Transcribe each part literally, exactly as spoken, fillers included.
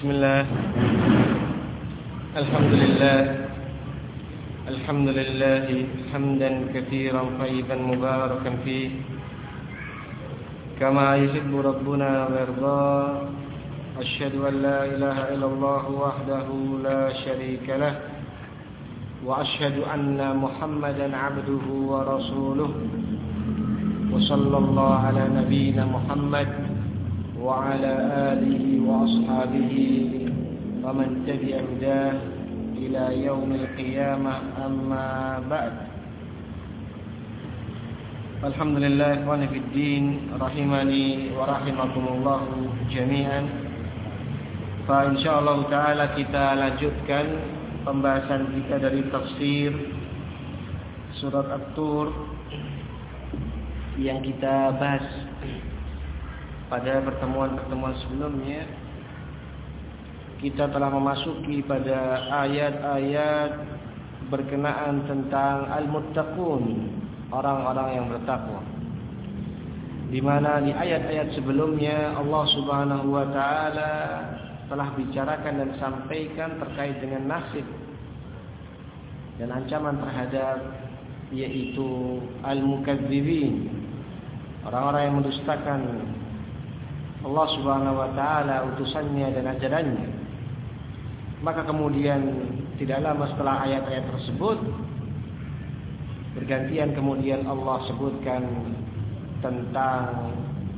Bismillah. Alhamdulillah. Alhamdulillah hamdan katsiran tayyiban mubarakan fihi kama yuhibbu rabbuna wa yarda. Asyhadu an la ilaha illallah wahdahu la syarika lah wa asyhadu anna Muhammadan abduhu wa rasuluh. Wa sallallahu ala nabiyyina Muhammad wa ala alihi wa ashabihi wa man tabi'a hudah ila yaumil qiyamah, amma ba'd. Alhamdulillah ikhwani fid din rahimani wa rahimakumullah jami'an. Fa insyaallah taala kita lanjutkan pembahasan kita dari tafsir surat At-Tur yang kita bahas pada pertemuan-pertemuan sebelumnya. Kita telah memasuki pada ayat-ayat berkenaan tentang al-muttaqun, orang-orang yang bertakwa, di mana di ayat-ayat sebelumnya Allah Subhanahu wa taala telah bicarakan dan sampaikan terkait dengan nasib dan ancaman terhadap yaitu al-mukadzibin, orang-orang yang mendustakan Allah Subhanahu wa taala, utusannya dan ajarannya. Maka kemudian tidak lama setelah ayat-ayat tersebut bergantian kemudian Allah sebutkan tentang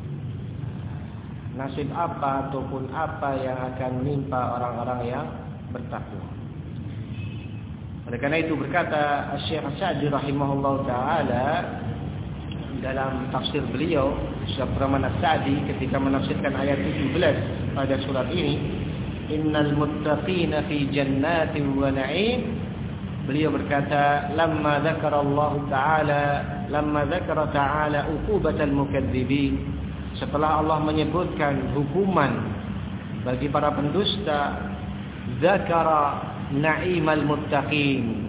nasib apa ataupun apa yang akan menimpa orang-orang yang bertakwa. Oleh karena itu berkata Syekh As-Sa'di rahimahullah taala dalam tafsir beliau, Syekh Rahman As-Sa'di, ketika menafsirkan ayat tujuh belas pada surat ini, innal muttaqina fi jannatin wa na'im, beliau berkata lamma dzakara Allah taala lamma dzakara ta'ala uqubatal mukadzibin, setelah Allah menyebutkan hukuman bagi para pendusta, dzakara na'imal muttaqin,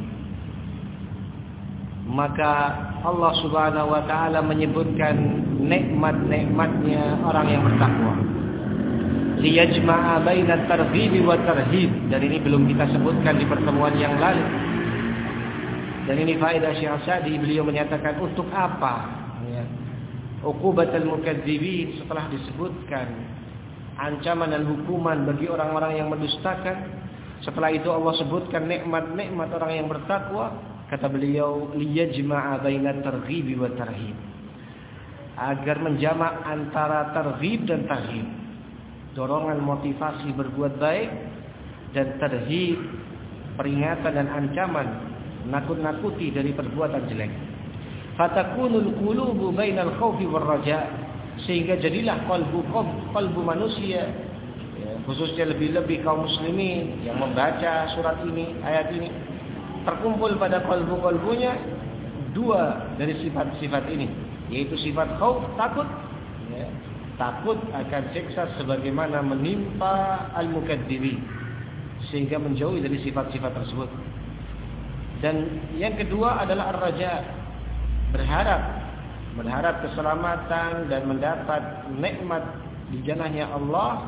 maka Allah Subhanahu wa taala menyebutkan nikmat-nikmatnya orang yang bertakwa. Liyajma'a bainat targhib wa tarhib, dan ini belum kita sebutkan di pertemuan yang lalu. Dan ini faedah Syekh Sa'di, beliau menyatakan untuk apa ya, uqubatul mukadzibin, setelah disebutkan ancaman dan hukuman bagi orang-orang yang mendustakan, setelah itu Allah sebutkan nikmat-nikmat orang yang bertakwa. Kata beliau, liyajma'a bainat targhib wa tarhib, agar menjamak antara targhib dan tarhib, dorongan motivasi berbuat baik, dan tarhib, peringatan dan ancaman, nakut-nakuti dari perbuatan jelek. Fatakunul qulubu bainal khaufi war raja, sehingga jadilah qalbu qalbu manusia ya, khususnya lebih-lebih kaum muslimin yang membaca surat ini, ayat ini, terkumpul pada qalbu-qalbunya dua dari sifat-sifat ini, yaitu sifat khauf, takut ya, takut akan siksa sebagaimana menimpa al-mukadzibin, sehingga menjauhi dari sifat-sifat tersebut. Dan yang kedua adalah ar-raja, berharap berharap keselamatan dan mendapat nikmat di jannahnya Allah,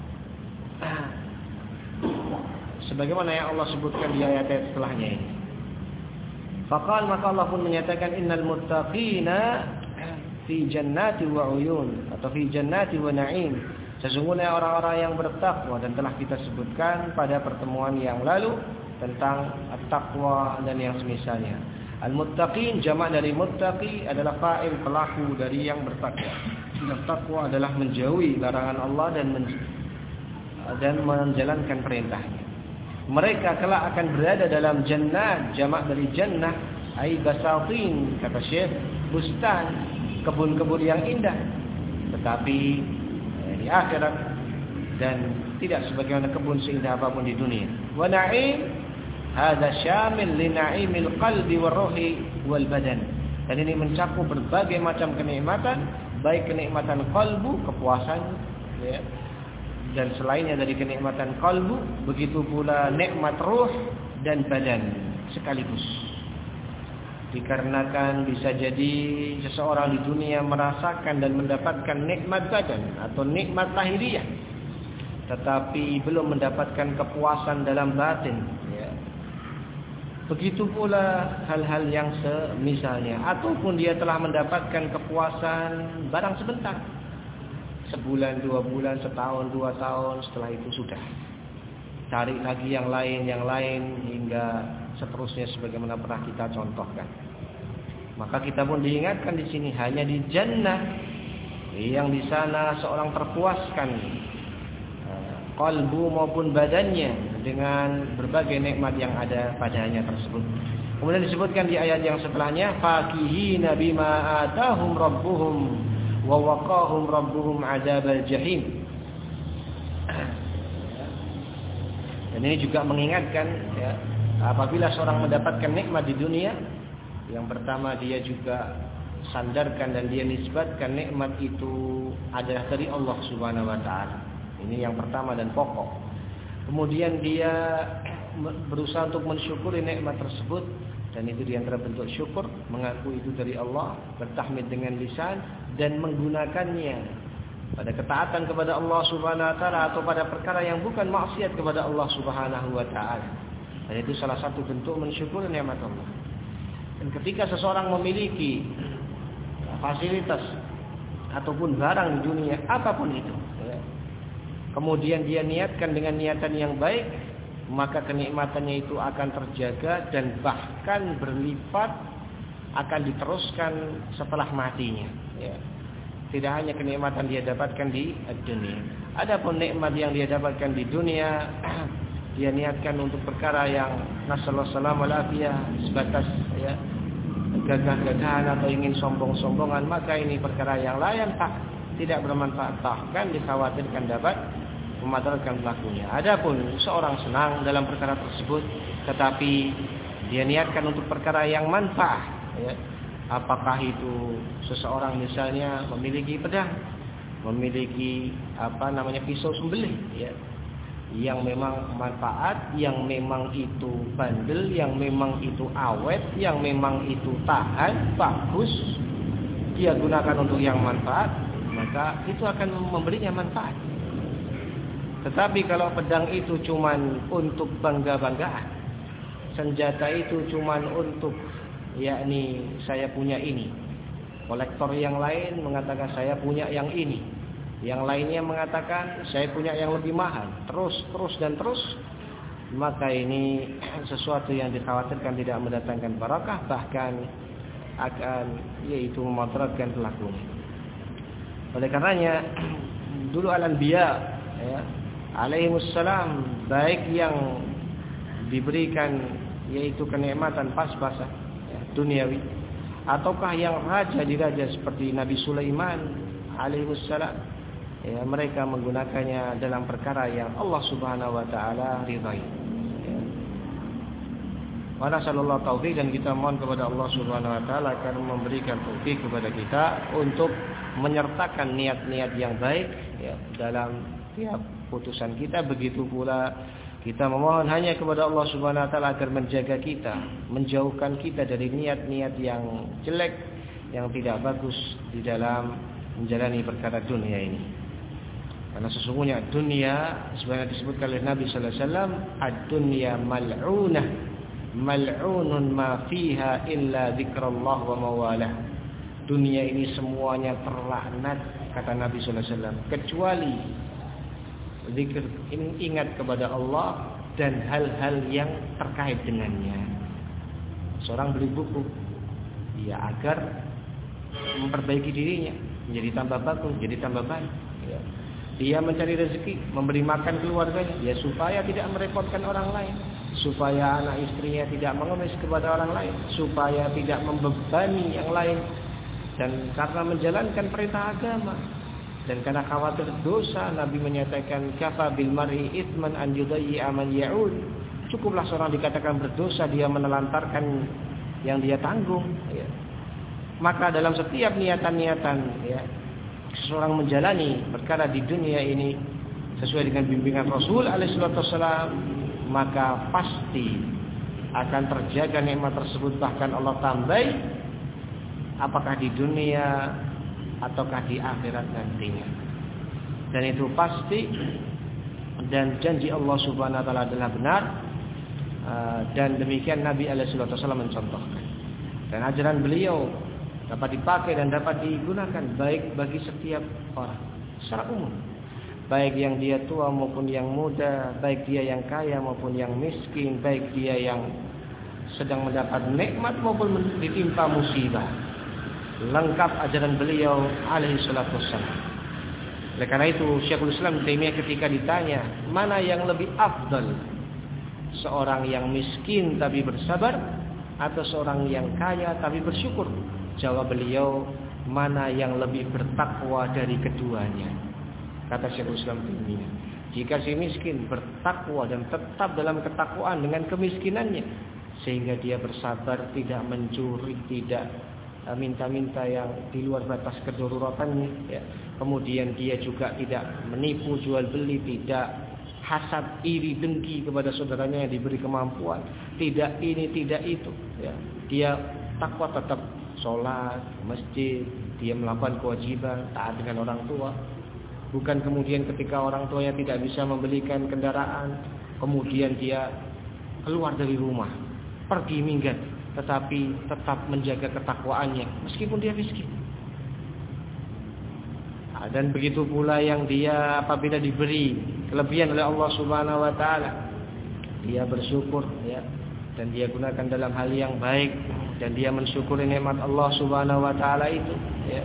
sebagaimana yang Allah sebutkan di ayat-ayat setelahnya ini. Faqal, maka Allah pun menyatakan innal muttaqina fi jannati wa uyun, atau fi jannati wa na'im, sesungguhnya orang-orang yang bertakwa, dan telah kita sebutkan pada pertemuan yang lalu tentang at-taqwa dan yang semisalnya. Al-muttaqin jamak dari muttaqi adalah fa'il, pelaku dari yang bertakwa. Dan takwa adalah menjauhi larangan Allah dan men- dan menjalankan perintahnya. Mereka kelak akan berada dalam jannah, jamak dari jannah, ai basatin, kata Syekh, bustan, kebun-kebun yang indah, tetapi eh, di akhirat, dan tidak sebagaimana kebun seindah apapun di dunia. Wa na'im hadza syamil li na'imil qalbi war ruhi wal badan, dan ini mencakup berbagai macam kenikmatan, baik kenikmatan kalbu, kepuasan ya, dan selainnya dari kenikmatan kalbu, begitu pula nikmat ruh dan badan sekaligus. Dikarenakan bisa jadi seseorang di dunia merasakan dan mendapatkan nikmat badan atau nikmat lahiriah, tetapi belum mendapatkan kepuasan dalam batin, ya. Begitu pula hal-hal yang semisalnya, ataupun dia telah mendapatkan kepuasan barang sebentar, sebulan, dua bulan, setahun, dua tahun, setelah itu sudah cari lagi yang lain, yang lain, hingga seterusnya sebagaimana pernah kita contohkan. Maka kita pun diingatkan di sini hanya di jannah yang di sana seorang terpuaskan qalbu maupun badannya dengan berbagai nikmat yang ada padanya tersebut. Kemudian disebutkan di ayat yang setelahnya, fakihina bima atahum rabbuhum wa waqahum rabbuhum adzabal jahim. Dan ini juga mengingatkan, ya, apabila seorang mendapatkan nikmat di dunia, yang pertama dia juga sandarkan dan dia nisbatkan nikmat itu adalah dari Allah Subhanahu wa taala. Ini yang pertama dan pokok. Kemudian dia berusaha untuk mensyukuri nikmat tersebut, dan itu di antara bentuk syukur, mengaku itu dari Allah, bertahmid dengan lisan dan menggunakannya pada ketaatan kepada Allah Subhanahu wa taala atau pada perkara yang bukan maksiat kepada Allah Subhanahu wa taala. Dan itu salah satu bentuk mensyukuri nikmat Allah. Dan ketika seseorang memiliki fasilitas ataupun barang di dunia apapun itu, ya, kemudian dia niatkan dengan niatan yang baik, maka kenikmatannya itu akan terjaga dan bahkan berlipat akan diteruskan setelah matinya, ya. Tidak hanya kenikmatan dia dapatkan di dunia. Adapun nikmat yang dia dapatkan di dunia, dia niatkan untuk perkara yang nasallahu salam wal afiyah, sebatas, ya, gagah-gagahan atau ingin sombong-sombongan, maka ini perkara yang layan tak tidak bermanfaat, bahkan dikhawatirkan dapat memadaratkan pelakunya. Adapun seorang senang dalam perkara tersebut, tetapi dia niatkan untuk perkara yang manfaat, ya. Apakah itu seseorang misalnya memiliki pedang, memiliki apa namanya pisau sembelih, ya, yang memang manfaat, yang memang itu bandel, yang memang itu awet, yang memang itu tahan, bagus, dia gunakan untuk yang manfaat, maka itu akan memberinya manfaat. Tetapi kalau pedang itu cuman untuk bangga-banggaan, senjata itu cuman untuk, yakni saya punya ini, kolektor yang lain mengatakan saya punya yang ini, yang lainnya mengatakan saya punya yang lebih mahal, terus terus dan terus, maka ini sesuatu yang dikhawatirkan tidak mendatangkan barakah, bahkan akan yaitu memudaratkan pelakunya. Oleh karenanya dulu al-anbiya, ya, alaihimussalam, baik yang diberikan yaitu kenikmatan pas-pasan, ya, duniawi, ataukah yang raja di raja seperti Nabi Sulaiman alaihissalam, ya, mereka menggunakannya dalam perkara yang Allah Subhanahu wa taala ridai. Ya. Wa nasallallahu taufiq, dan kita mohon kepada Allah Subhanahu wa taala agar memberikan taufik kepada kita untuk menyertakan niat-niat yang baik, ya, dalam tiap putusan kita. Begitu pula kita memohon hanya kepada Allah Subhanahu wa taala agar menjaga kita, menjauhkan kita dari niat-niat yang jelek, yang tidak bagus di dalam menjalani perkara dunia ini. Karena sesungguhnya dunia sebagaimana disebutkan oleh Nabi sallallahu alaihi wasallam, ad-dunya mal'unah, mal'unun ma fiha illa dzikrullah wa mawalah. Dunia ini semuanya terlaknat, kata Nabi sallallahu alaihi wasallam, kecuali zikir, ingat kepada Allah dan hal-hal yang terkait dengannya. Seorang beli buku, ya, agar memperbaiki dirinya, menjadi tambah bagus, jadi tambah baik, ya. Dia mencari rezeki, memberi makan keluarganya, ya, supaya tidak merepotkan orang lain, supaya anak istrinya tidak mengemis kepada orang lain, supaya tidak membebani yang lain, dan karena menjalankan perintah agama. Dan karena khawatir dosa, Nabi menyatakan kafa bil mar'i itsman an yudayyi'a man ya'ud. Cukuplah seorang dikatakan berdosa dia menelantarkan yang dia tanggung, ya. Maka dalam setiap niatan-niatan, ya, seseorang menjalani perkara di dunia ini sesuai dengan bimbingan Rasul alaihi wasallam, maka pasti akan terjaga nikmat tersebut, bahkan Allah tambahi, apakah di dunia ataukah di akhirat nantinya. Dan itu pasti dan janji Allah Subhanahu wa taala adalah benar, dan demikian Nabi alaihi wasallam mencontohkan. Dan ajaran beliau dapat dipakai dan dapat digunakan baik bagi setiap orang secara umum, baik yang dia tua maupun yang muda, baik dia yang kaya maupun yang miskin, baik dia yang sedang mendapat nikmat maupun ditimpa musibah. Lengkap ajaran beliau alaihi salatu wassalam. Oleh karena itu Syekhul Islam Taimiyah ketika ditanya mana yang lebih afdal, seorang yang miskin tapi bersabar atau seorang yang kaya tapi bersyukur, jawab beliau, mana yang lebih bertakwa dari keduanya. Kata Syekhul Islam Taimiyah, jika si miskin bertakwa dan tetap dalam ketakwaan dengan kemiskinannya, sehingga dia bersabar, tidak mencuri, tidak minta-minta yang di luar batas kedururatannya, ya. Kemudian dia juga tidak menipu jual beli, tidak hasad, iri, dengki kepada saudaranya yang diberi kemampuan, tidak ini, tidak itu, ya. Dia takwa, tetap sholat, masjid, dia melakukan kewajiban, taat dengan orang tua. Bukan kemudian ketika orang tuanya tidak bisa membelikan kendaraan, kemudian dia keluar dari rumah, pergi minggat, tetapi tetap menjaga ketakwaannya meskipun dia miskin. Dan begitu pula yang dia apabila diberi kelebihan oleh Allah Subhanahu wa taala, dia bersyukur, ya, dan dia gunakan dalam hal yang baik, dan dia mensyukuri nikmat Allah Subhanahu wa taala itu, ya.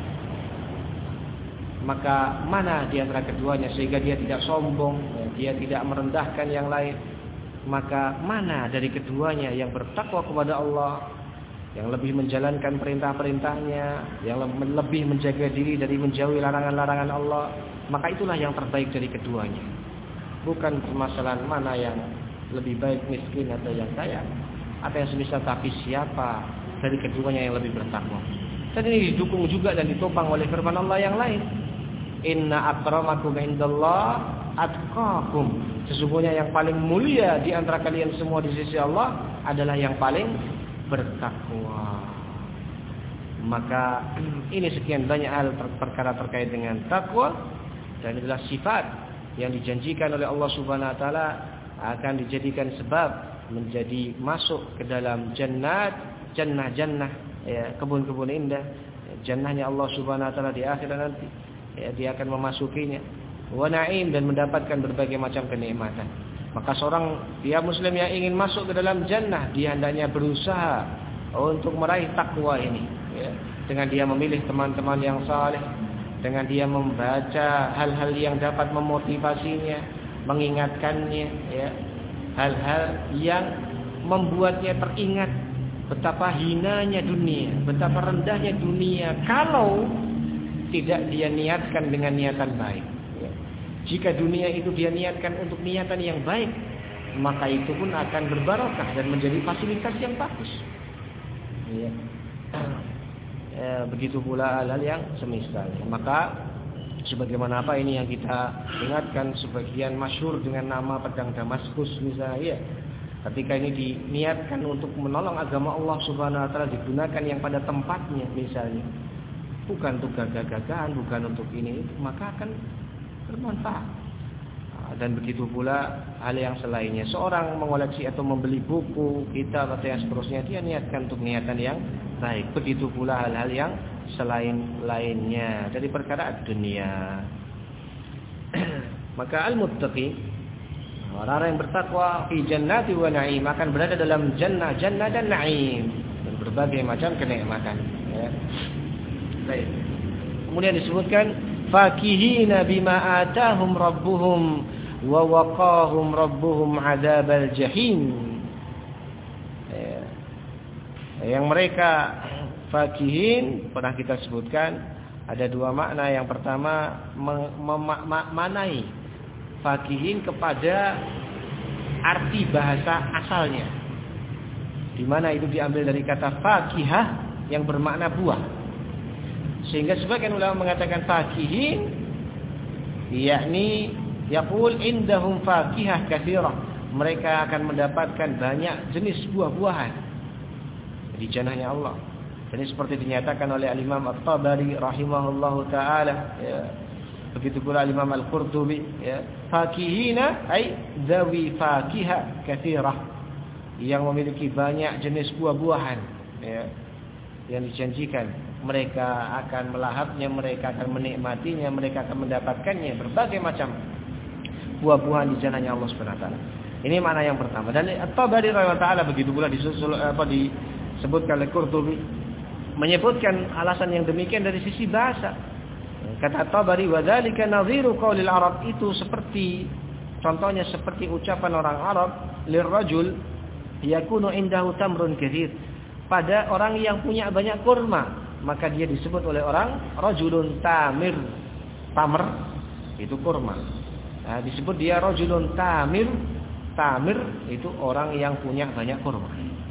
Maka mana di antara keduanya sehingga dia tidak sombong, ya, dia tidak merendahkan yang lain. Maka mana dari keduanya yang bertakwa kepada Allah, yang lebih menjalankan perintah-perintahnya, yang lebih menjaga diri dari menjauhi larangan-larangan Allah, maka itulah yang terbaik dari keduanya. Bukan permasalahan mana yang lebih baik, miskin atau yang kaya, atau yang semisal, tapi siapa dari keduanya yang lebih bertakwa. Dan ini didukung juga dan ditopang oleh firman Allah yang lain, inna akramakum indallah atqakum. Sesungguhnya yang paling mulia di antara kalian semua di sisi Allah adalah yang paling bertakwa. Maka ini sekian banyak hal perkara terkait dengan takwa, dan adalah sifat yang dijanjikan oleh Allah Subhanahu wa taala akan dijadikan sebab menjadi masuk ke dalam jannat, jannah-jannah, ya, kebun-kebun indah, jannahnya Allah Subhanahu wa taala di akhirat nanti, ya, dia akan memasukinya, wa na'im, dan mendapatkan berbagai macam kenikmatan. Maka seorang dia muslim yang ingin masuk ke dalam jannah, dia hendaknya berusaha untuk meraih takwa ini, ya, dengan dia memilih teman-teman yang saleh, dengan dia membaca hal-hal yang dapat memotivasinya, mengingatkannya, ya, hal-hal yang membuatnya teringat betapa hinanya dunia, betapa rendahnya dunia kalau tidak dia niatkan dengan niatan baik. Jika dunia itu dia niatkan untuk niatan yang baik, maka itu pun akan berbarokah dan menjadi fasilitas yang bagus. Ya. Ya, begitu pula hal-hal yang semisal. Maka sebagaimana apa ini yang kita ingatkan, sebagian masyhur dengan nama pedang Damaskus misalnya, ya. Ketika ini diniatkan untuk menolong agama Allah Subhanahu wa taala, digunakan yang pada tempatnya misalnya, bukan untuk gagah-gagahan, bukan untuk ini, maka akan bermanfaat. Dan begitu pula hal yang selainnya. Seorang mengoleksi atau membeli buku, kitab atau yang seterusnya, dia niatkan untuk niatan yang baik. Begitu pula hal-hal yang selain lainnya dari perkara dunia. Maka al-muttaqi, orang-orang yang bertakwa, fi jannati wa na'im, akan berada dalam jannah, jannah dan na'im, dan berbagai macam kenikmatan, ya. Baik. Kemudian disebutkan fakihina bima atahum rabbuhum wa waqahum rabbuhum adzabal jahim, ya. Yang mereka fakihin pernah kita sebutkan ada dua makna. Yang pertama memaknai fakihin kepada arti bahasa asalnya, di mana itu diambil dari kata fakihah yang bermakna buah. Sehingga sebagian ulama mengatakan fakihin, yakni yaqul indahum fakihah katsirah, mereka akan mendapatkan banyak jenis buah-buahan di jannahnya Allah. Ini seperti dinyatakan oleh Al-Imam At-Tabari rahimahullahu taala, ya. Begitu pula Imam Al-Qurtubi, ya, fakihina ay dawi fakiha katsirah, yang memiliki banyak jenis buah-buahan, ya, yang dijanjikan mereka akan melahapnya, mereka akan menikmatinya, mereka akan mendapatkannya berbagai macam buah-buahan di jananya Allah Subhanahu wa taala. Ini makna yang pertama. Dan At-Tabari rahimahullah taala begitu pula disusul apa disebutkan oleh Qurtubi menyebutkan alasan yang demikian dari sisi bahasa. Kata At-Tabari, wa dzalika nadhiru qaulil Arab, itu seperti contohnya seperti ucapan orang Arab lirrajul yakunu indahu tamrun katsir, pada orang yang punya banyak kurma, maka dia disebut oleh orang rajulun tamir. Tamr itu kurma. Nah, disebut dia rajulun tamir. Tamir itu orang yang punya banyak kurma.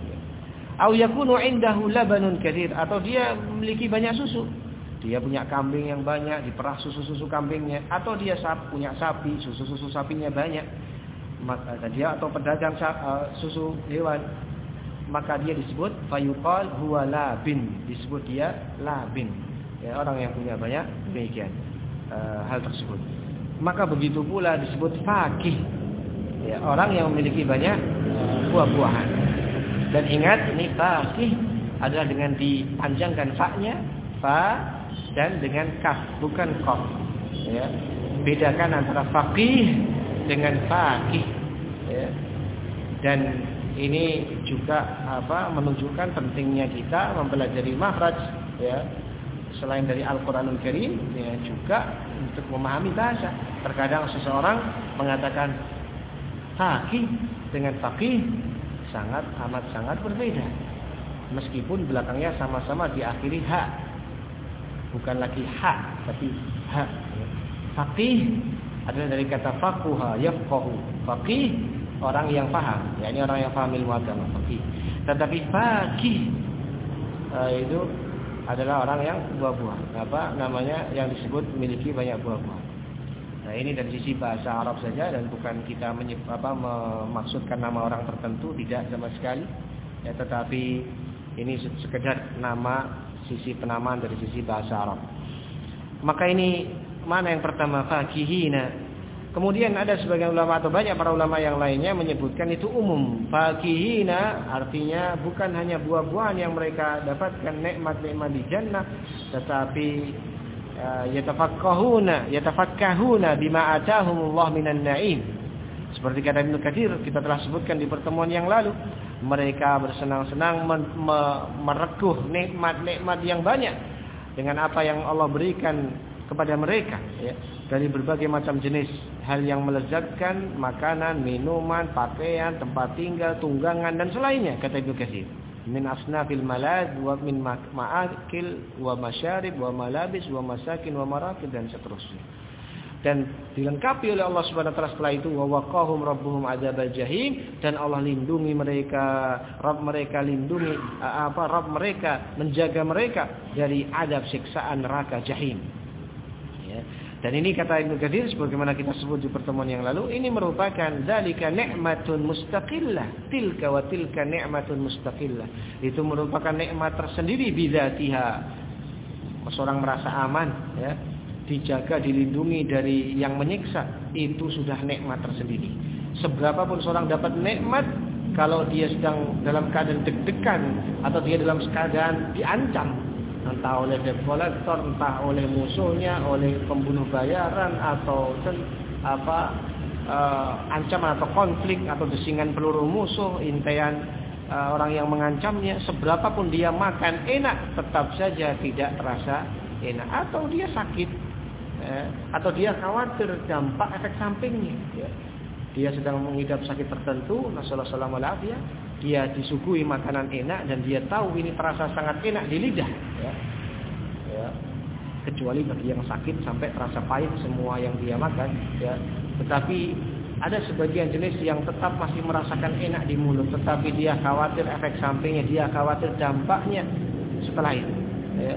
Au yakunu indahu labanun katsir, atau dia memiliki banyak susu. Dia punya kambing yang banyak, diperah susu-susu kambingnya, atau dia punya sapi, susu-susu sapinya banyak. Maka dia atau pedagang susu hewan, maka dia disebut fayuqal huwa labin, disebut dia labin, ya, orang yang punya banyak demikian uh, hal tersebut. Maka begitu pula disebut fakih, ya, orang yang memiliki banyak uh, buah-buahan. Dan ingat, ini fakih adalah dengan dipanjangkan fa-nya, fa, dan dengan kaf, bukan qaf, ya. Bedakan antara faqih dengan fakih, ya. Dan ini juga apa menunjukkan pentingnya kita mempelajari makhraj, ya, selain dari Al-Qur'anul Karim, ya, juga untuk memahami bahasa. Terkadang seseorang mengatakan fakih dengan faqih sangat amat sangat berbeda, meskipun belakangnya sama-sama diakhiri ha, bukan lagi ha tapi ha. Faqih adalah dari kata faqaha yafqahu, faqih orang yang paham, ya, ini orang yang paham ilmu agama, faqih. Tetapi faqih uh, itu adalah orang yang buah-buah, apa namanya, yang disebut memiliki banyak buah-buah. Nah, ini dari sisi bahasa Arab saja, dan bukan kita menyeb, apa, memaksudkan nama orang tertentu, tidak sama sekali, ya, tetapi ini sekedar nama, sisi penamaan dari sisi bahasa Arab. Maka ini mana yang pertama, fakihina. Kemudian ada sebagian ulama atau banyak para ulama yang lainnya menyebutkan itu umum. Fakihina artinya bukan hanya buah-buahan yang mereka dapatkan, nikmat-nikmat di jannah, tetapi uh, yatafakkahuna yatafakkahuna bima atahumullah minan na'im. Seperti kata Ibnu Katsir, kita telah sebutkan di pertemuan yang lalu, mereka bersenang-senang merekuh nikmat-nikmat yang banyak dengan apa yang Allah berikan kepada mereka, ya, dari berbagai macam jenis hal yang melezatkan, makanan, minuman, pakaian, tempat tinggal, tunggangan, dan selainnya, kata Ibnu Katsir, min asnafil malad wa min ma'akil wa masyarib wa malabis wa masakin wa marakid, dan seterusnya. Dan dilengkapi oleh Allah Subhanahu wa taala setelah itu, wa waqahum rabbuhum adzabal jahim, dan Allah lindungi mereka, Rabb mereka lindungi apa Rabb mereka menjaga mereka dari adab siksaan neraka jahim, ya. Dan ini kata Ibnu Katsir sebagaimana kita sebut di pertemuan yang lalu, ini merupakan dzalika ni'matun mustaqillah, tilka wa tilka ni'matun mustaqillah, itu merupakan nikmat tersendiri bidzatiha. Seorang merasa aman, ya, dijaga, dilindungi dari yang menyiksa, itu sudah nikmat tersendiri. Seberapapun seorang dapat nikmat, kalau dia sedang dalam keadaan deg-degan atau dia dalam keadaan diancam, entah oleh debt collector, entah oleh musuhnya, oleh pembunuh bayaran, atau apa uh, ancaman atau konflik atau desingan peluru musuh, intaian uh, orang yang mengancamnya, seberapapun dia makan enak, tetap saja tidak terasa enak, atau dia sakit, ya, atau dia khawatir dampak efek sampingnya, ya. Dia sedang mengidap sakit tertentu, nasallallahu alaihi wasallam, dia disuguhi makanan enak dan dia tahu ini terasa sangat enak di lidah, ya. Ya. Kecuali bagi yang sakit sampai terasa pahit semua yang dia makan, ya. Tetapi ada sebagian jenis yang tetap masih merasakan enak di mulut, tetapi dia khawatir efek sampingnya, dia khawatir dampaknya setelah itu, ya.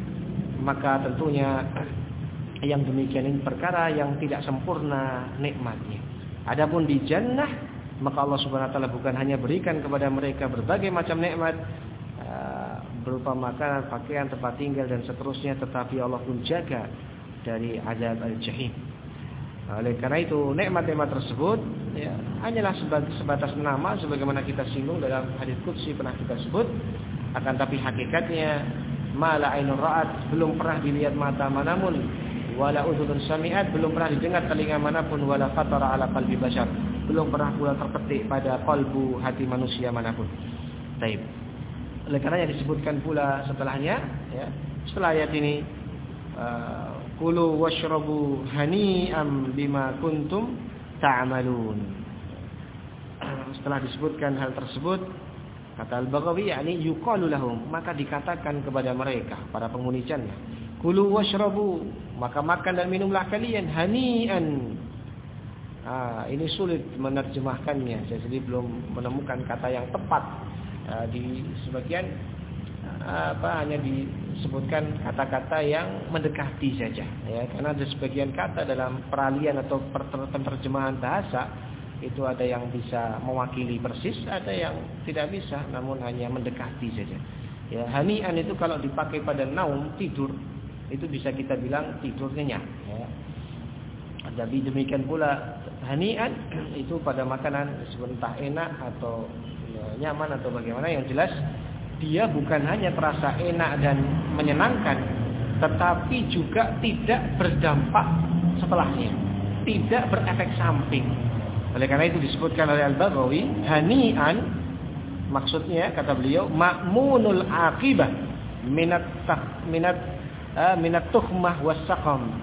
Maka tentunya yang demikian ini perkara yang tidak sempurna nikmatnya. Adapun di jannah, maka Allah Subhanahu wa taala bukan hanya berikan kepada mereka berbagai macam nikmat uh, berupa makanan, pakaian, tempat tinggal dan seterusnya, tetapi Allah pun jaga dari azab al-jahim. Oleh karena itu nikmat-nikmat tersebut ya, hanyalah sebatas nama sebagaimana kita singgung dalam hadits qudsi pernah kita sebut, akan tapi hakikatnya mala ainur ra'at, belum pernah dilihat mata manapun, wala udhun sami'at, belum pernah didengar telinga manapun, wala khatara ala qalbi bashar, belum pernah pula terpetik pada kalbu hati manusia manapun. Baik. Oleh karena disebutkan pula setelahnya ya, setelah ayat ini uh, kulu washrabu hani'am bima kuntum ta'malun. Setelah disebutkan hal tersebut, kata Al-Baghawi, yakni yuqalu lahum, maka dikatakan kepada mereka para penghuni jannah, kulu washrabu, maka makan dan minumlah kalian hani'an. Ah, ini sulit menerjemahkannya, saya sendiri belum menemukan kata yang tepat. Ah, di sebagian apa hanya disebutkan kata-kata yang mendekati saja ya, karena ada sebagian kata dalam peralihan atau penerjemahan bahasa itu ada yang bisa mewakili persis, ada yang tidak bisa namun hanya mendekati saja ya. Hani'an itu kalau dipakai pada naum, tidur, itu bisa kita bilang tidur nyenyak ya. Tapi demikian pula hani'an itu pada makanan entah enak atau ya, nyaman atau bagaimana, yang jelas dia bukan hanya terasa enak dan menyenangkan, tetapi juga tidak berdampak setelahnya, tidak berefek samping. Oleh karena itu disebutkan oleh Al-Baghawi, hani'an maksudnya kata beliau ma'munul aqibah minat minat uh, minat tuhmah wassaqam,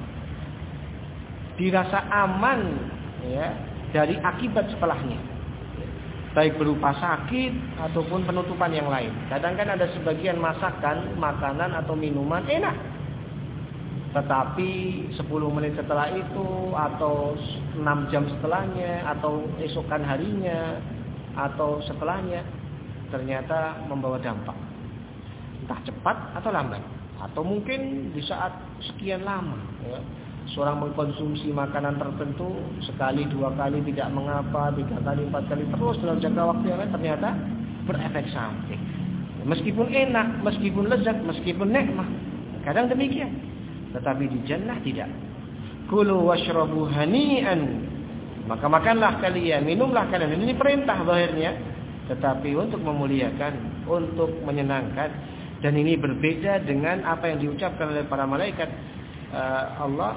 dirasa aman ya dari akibat setelahnya, baik berupa sakit ataupun penutupan yang lain. Kadang kan ada sebagian masakan, makanan atau minuman enak, tetapi sepuluh menit setelah itu atau enam jam setelahnya atau esokan harinya atau setelahnya ternyata membawa dampak, entah cepat atau lambat, atau mungkin di saat sekian lama ya. Seorang mengkonsumsi makanan tertentu sekali, dua kali tidak mengapa, tiga kali, empat kali, terus dalam jangka waktu yang lain ternyata berefek samping. Meskipun enak, meskipun lezat, meskipun nikmat, kadang demikian. Tetapi di jannah tidak. Kulu washrabu hani'an, maka makanlah kalian, minumlah kalian. Ini perintah zahirnya, tetapi untuk memuliakan, untuk menyenangkan. Dan ini berbeda dengan apa yang diucapkan oleh para malaikat Allah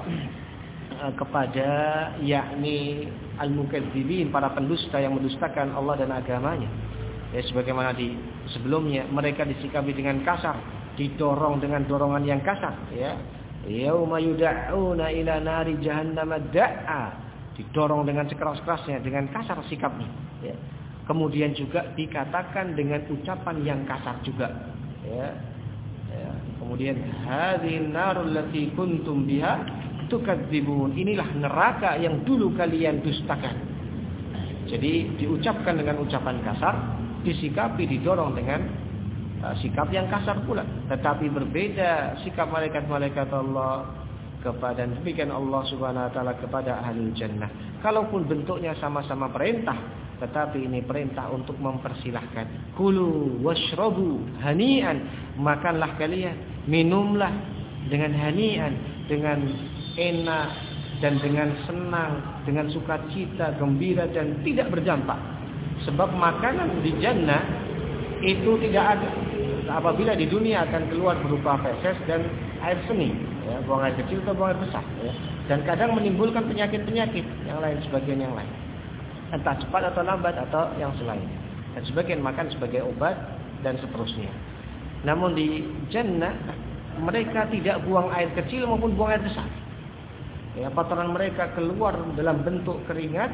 kepada yakni al-mukadzibin, para pendusta yang mendustakan Allah dan agamanya. Ya, sebagaimana di sebelumnya mereka disikapi dengan kasar, didorong dengan dorongan yang kasar ya. Yauma yud'auna ila nari jahannam da'a, didorong dengan sekeras-kerasnya, dengan kasar sikapnya ya. Kemudian juga dikatakan dengan ucapan yang kasar juga ya. Ya, kemudian hadhin narul lati kuntum biha tukadzibun, inilah neraka yang dulu kalian dustakan. Jadi diucapkan dengan ucapan kasar, disikapi, didorong dengan uh, sikap yang kasar pula. Tetapi berbeda sikap malaikat-malaikat Allah kepada, demikian Allah Subhanahu wa taala kepada ahlul jannah. Kalaupun bentuknya sama-sama perintah, tetapi ini perintah untuk mempersilahkan. Kulu washrabu hani'an, makanlah kalian, minumlah dengan hani'an, dengan enak dan dengan senang, dengan sukacita, gembira dan tidak berdampak. Sebab makanan di jannah itu tidak ada. Apabila di dunia akan keluar berupa feses dan air seni, ya, buang air kecil atau buang air besar, ya. Dan kadang menimbulkan penyakit-penyakit yang lain, sebagian yang lain. Entah cepat atau lambat atau yang selain. Dan sebagian makan sebagai obat dan seterusnya. Namun di jannah mereka tidak buang air kecil maupun buang air besar. Ya, kotoran mereka keluar dalam bentuk keringat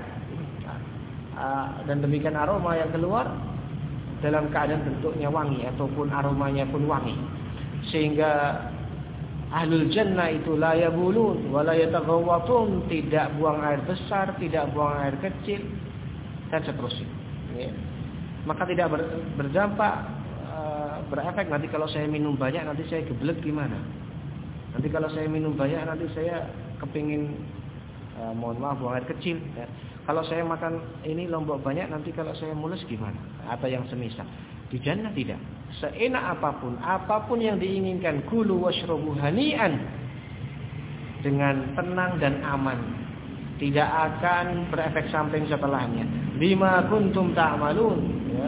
dan demikian aroma yang keluar dalam keadaan bentuknya wangi ataupun aromanya pun wangi. Sehingga ahlul jannah itu la yabulun wa la yataghawwatun, tidak buang air besar, tidak buang air kecil dan seterusnya. Ya. Maka tidak ber, berdampak uh, berefek nanti kalau saya minum banyak nanti saya geblek gimana? Nanti kalau saya minum banyak nanti saya kepingin uh, mohon maaf buang air kecil. Ya. Kalau saya makan ini lombok banyak nanti kalau saya mules gimana? Atau yang semisal. Di jannah tidak. Seenak apapun, apapun yang diinginkan, kulu washrabu hani'an. dengan tenang dan aman. Tidak akan berefek samping setelahnya. Bima kuntum ta'malun, ya.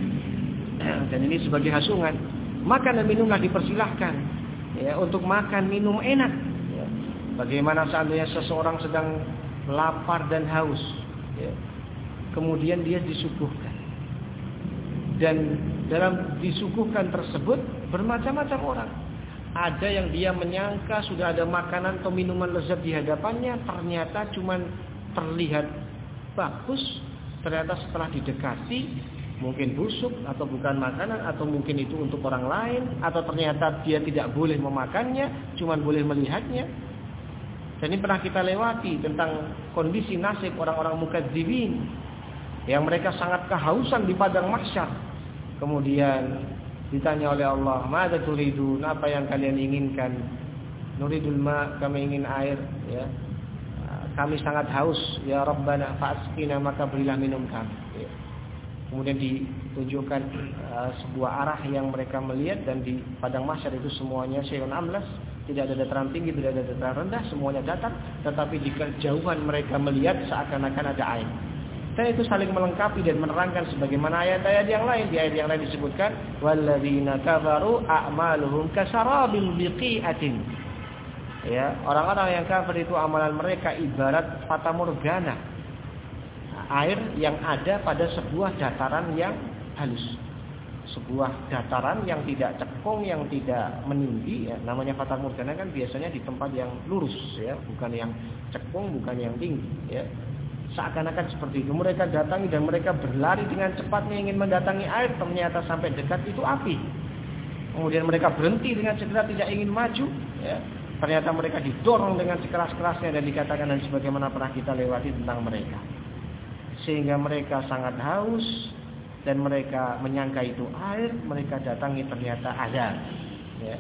Dan ini sebagai hasungan. Makan dan minumlah dipersilahkan, ya, untuk makan minum enak. Ya. Bagaimana seandainya seseorang sedang lapar dan haus, ya. Kemudian dia disuguhkan. Dan dalam disuguhkan tersebut bermacam-macam orang. Ada yang dia menyangka sudah ada makanan atau minuman lezat di hadapannya, ternyata cuma terlihat bagus, ternyata setelah didekati mungkin busuk atau bukan makanan, atau mungkin itu untuk orang lain, atau ternyata dia tidak boleh memakannya, cuma boleh melihatnya. Dan ini pernah kita lewati tentang kondisi nasib orang-orang mukadzibin yang mereka sangat kehausan di padang mahsyar. Kemudian ditanya oleh Allah, "Madza turidun?" Apa yang kalian inginkan? Nuridul ma, kami ingin air, ya. Kami sangat haus, ya Rabbana fa'asqina, maka berilah minum kami. Ya. Kemudian ditunjukkan uh, sebuah arah yang mereka melihat, dan di padang mahsyar itu semuanya syai'un amlas, tidak ada dataran tinggi, tidak ada dataran rendah, semuanya datar, tetapi di kejauhan mereka melihat seakan-akan ada air. Dan itu saling melengkapi dan menerangkan sebagaimana ayat-ayat yang lain. Di ayat yang lain disebutkan walladzina kafaru a'maluhum kasarabin biqi'atin. Ya, orang-orang yang kafir itu amalan mereka ibarat fata morgana. Air yang ada pada sebuah dataran yang halus. Sebuah dataran yang tidak cekung, yang tidak meninggi, ya. Namanya fata morgana kan biasanya di tempat yang lurus, ya, bukan yang cekung, bukan yang tinggi, ya. Seakan-akan seperti itu mereka datangi, dan mereka berlari dengan cepatnya ingin mendatangi air, ternyata sampai dekat itu api. Kemudian mereka berhenti dengan segera, tidak ingin maju, ya. Ternyata mereka didorong dengan sekeras-kerasnya, dan dikatakan dan sebagaimana pernah kita lewati tentang mereka. Sehingga mereka sangat haus, dan mereka menyangka itu air, mereka datangi ternyata ada, ya.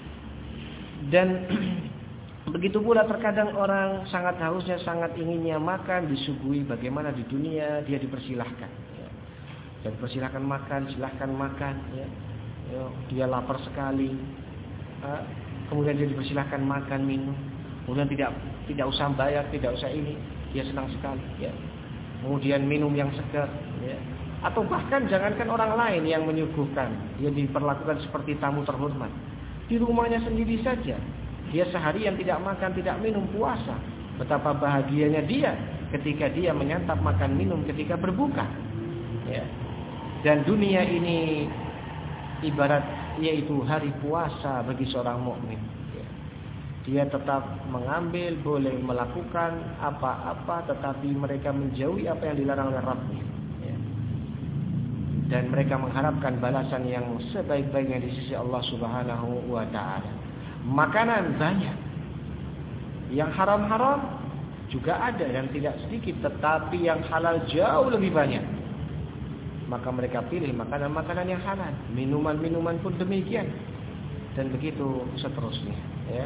Dan begitu pula terkadang orang sangat hausnya, sangat inginnya makan, disuguhi bagaimana di dunia dia dipersilahkan, ya. Dan dipersilahkan makan, silahkan makan, ya. Ya, dia lapar sekali, uh, kemudian dia dipersilahkan makan, minum, kemudian tidak tidak usah bayar, tidak usah ini, dia senang sekali, ya. Kemudian minum yang segar, ya. Atau bahkan jangankan orang lain yang menyuguhkan, dia diperlakukan seperti tamu terhormat di rumahnya sendiri saja. Dia seharian tidak makan, tidak minum, puasa. Betapa bahagianya dia ketika dia menyantap makan minum ketika berbuka. Ya. Dan dunia ini ibarat yaitu hari puasa bagi seorang mukmin. Ya. Dia tetap mengambil, boleh melakukan apa-apa, tetapi mereka menjauhi apa yang dilarang oleh Rabbnya. Ya. Dan mereka mengharapkan balasan yang sebaik-baiknya di sisi Allah Subhanahu wa Ta'ala. Makanan banyak, yang haram-haram juga ada dan tidak sedikit, tetapi yang halal jauh lebih banyak. Maka mereka pilih makanan-makanan yang halal, minuman-minuman pun demikian, dan begitu seterusnya, ya.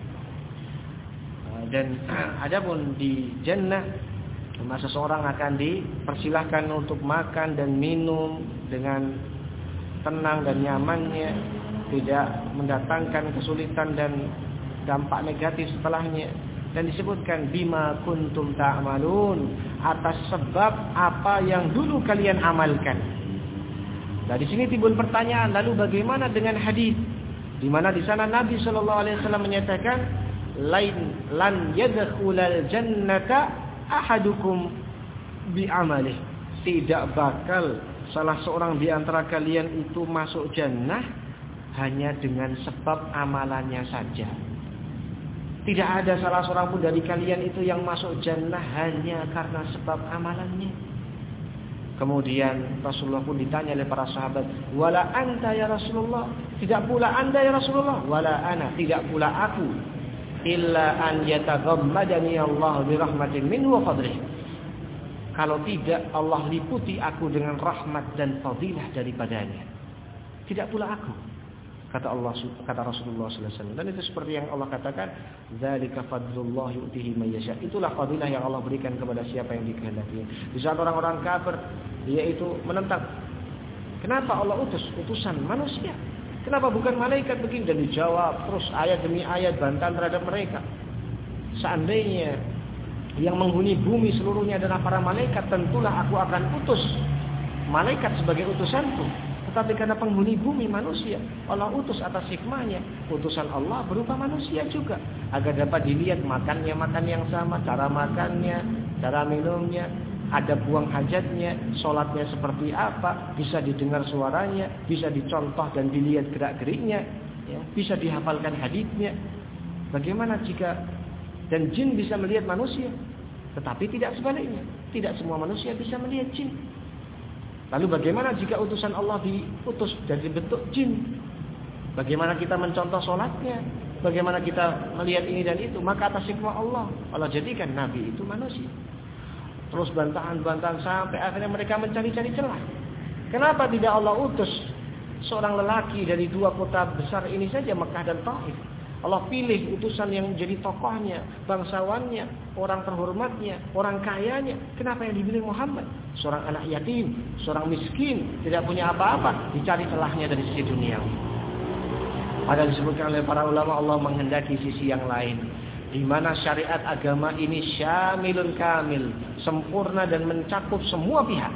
Dan adapun di jannah, maka seseorang akan dipersilahkan untuk makan dan minum dengan tenang dan nyamannya, tidak mendatangkan kesulitan dan dampak negatif setelahnya. Dan disebutkan bima kuntum ta'malun, atas sebab apa yang dulu kalian amalkan. Nah, di sini timbul pertanyaan, lalu bagaimana dengan hadis di mana di sana Nabi sallallahu alaihi wasallam menyatakan lain lan yadkhulal jannata ahadukum bi amalih. Tidak bakal salah seorang di antara kalian itu masuk jannah hanya dengan sebab amalannya saja. Tidak ada salah seorang pun dari kalian itu yang masuk jannah hanya karena sebab amalannya. Kemudian Rasulullah pun ditanya oleh para sahabat, "Wala anta ya Rasulullah?" Tidak pula anda ya Rasulullah? "Wala ana," tidak pula aku. "Illa an yataghammadani Allah bi rahmatin minhu wa fadlih." Kalau tidak, Allah liputi aku dengan rahmat dan fadilah daripadanya. Tidak pula aku. Kata Allah, kata Rasulullah sallallahu alaihi wasallam. Dan itu seperti yang Allah katakan, "Dzalika fadlullah yu'tihi may yasha." Itulah fadilah yang Allah berikan kepada siapa yang dikehendaki. Di saat orang-orang kafir yaitu menentang, kenapa Allah utus utusan manusia? Kenapa bukan malaikat begini? Dan dijawab terus ayat demi ayat bantahan terhadap mereka. seandainya yang menghuni bumi seluruhnya adalah para malaikat, tentulah aku akan utus malaikat sebagai utusanku. Tetapi karena penghuni bumi manusia, Allah utus atas hikmahnya utusan Allah berupa manusia juga, agar dapat dilihat makannya makan yang sama, cara makannya, cara minumnya, ada buang hajatnya, sholatnya seperti apa, bisa didengar suaranya, bisa dicontoh dan dilihat gerak-geriknya, ya, bisa dihafalkan haditsnya. Bagaimana jika dan jin bisa melihat manusia, tetapi tidak sebaliknya. Tidak semua manusia bisa melihat jin. Lalu bagaimana jika utusan Allah diutus dari bentuk jin? Bagaimana kita mencontoh sholatnya? Bagaimana kita melihat ini dan itu? Maka atas hikmah Allah, Allah jadikan Nabi itu manusia. Terus bantahan-bantahan sampai akhirnya mereka mencari-cari celah. Kenapa tidak Allah utus seorang lelaki dari dua kota besar ini saja, Mekah dan Taif? Allah pilih utusan yang jadi tokohnya, bangsawannya, orang terhormatnya, orang kayanya. Kenapa yang dipilih Muhammad? Seorang anak yatim, seorang miskin, tidak punya apa-apa, dicari celahnya dari sisi dunia. Padahal disebutkan oleh para ulama, Allah menghendaki sisi yang lain, di mana syariat agama ini syamilun kamil, sempurna dan mencakup semua pihak.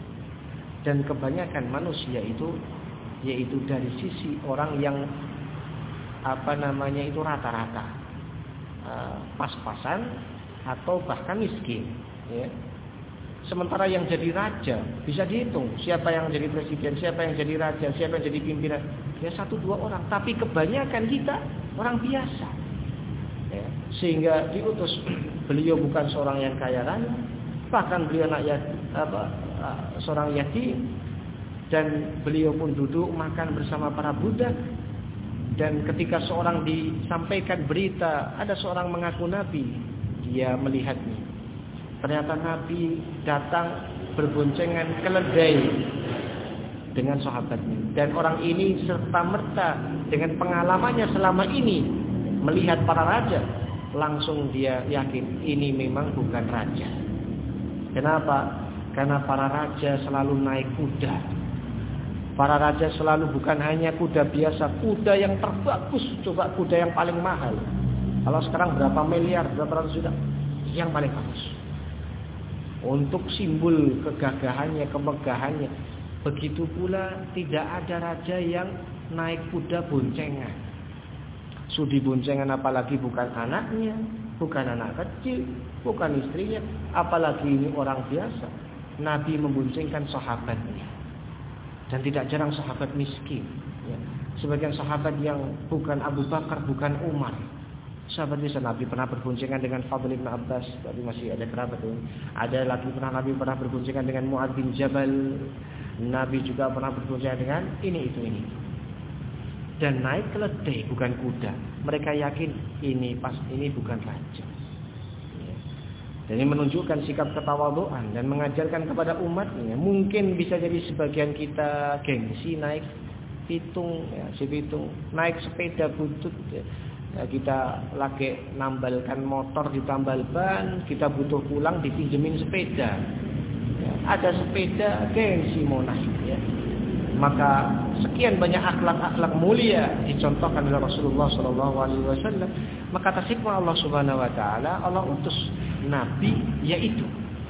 Dan kebanyakan manusia itu, yaitu dari sisi orang yang apa namanya itu rata-rata, uh, pas-pasan atau bahkan miskin, ya. Sementara yang jadi raja bisa dihitung siapa yang jadi presiden, siapa yang jadi raja, siapa yang jadi pimpinan, ya satu dua orang. Tapi kebanyakan kita orang biasa, ya. Sehingga diutus beliau bukan seorang yang kaya raya, bahkan beliau anak yatim, apa, uh, seorang yatim, dan beliau pun duduk makan bersama para budak. Dan ketika seorang disampaikan berita ada seorang mengaku nabi, dia melihatnya. Ternyata nabi datang berboncengan keledai dengan sahabatnya. Dan orang ini serta-merta dengan pengalamannya selama ini melihat para raja, langsung dia yakin ini memang bukan raja. Kenapa? Karena para raja selalu naik kuda. Para raja selalu bukan hanya kuda biasa, kuda yang terbagus, coba kuda yang paling mahal. Kalau sekarang berapa miliar, berapa ratus juta, yang paling bagus. Untuk simbol kegagahannya, kemegahannya. Begitu pula tidak ada raja yang naik kuda boncengan. Sudi boncengan apalagi bukan anaknya, bukan anak kecil, bukan istrinya, apalagi ini orang biasa. Nabi memboncengkan sahabatnya. Dan tidak jarang sahabat miskin, ya. Sebagian sahabat yang bukan Abu Bakar, bukan Umar. Sahabat bisa Nabi pernah berboncengan dengan Fadl bin Abbas, tapi masih ada kerabat ini. Ada lagi pernah Nabi pernah berboncengan dengan Mu'adz bin Jabal. Nabi juga pernah berboncengan dengan ini itu ini. Dan naik keledai bukan kuda. Mereka yakin ini pas ini bukan raja. Dan ini menunjukkan sikap ketawaduan dan mengajarkan kepada umatnya. Mungkin bisa jadi sebagian kita gengsi naik pitung, ya, si pitung naik sepeda butut. Ya. Ya, kita lagi nambalkan motor ditambal ban, kita butuh pulang dipinjemin sepeda. Ya, ada sepeda gengsi mau naik. Ya. Maka sekian banyak akhlak-akhlak mulia dicontohkan oleh Rasulullah Shallallahu Alaihi Wasallam. Maka atas hikmah Allah Subhanahu Wa Taala, Allah utus Nabi yaitu.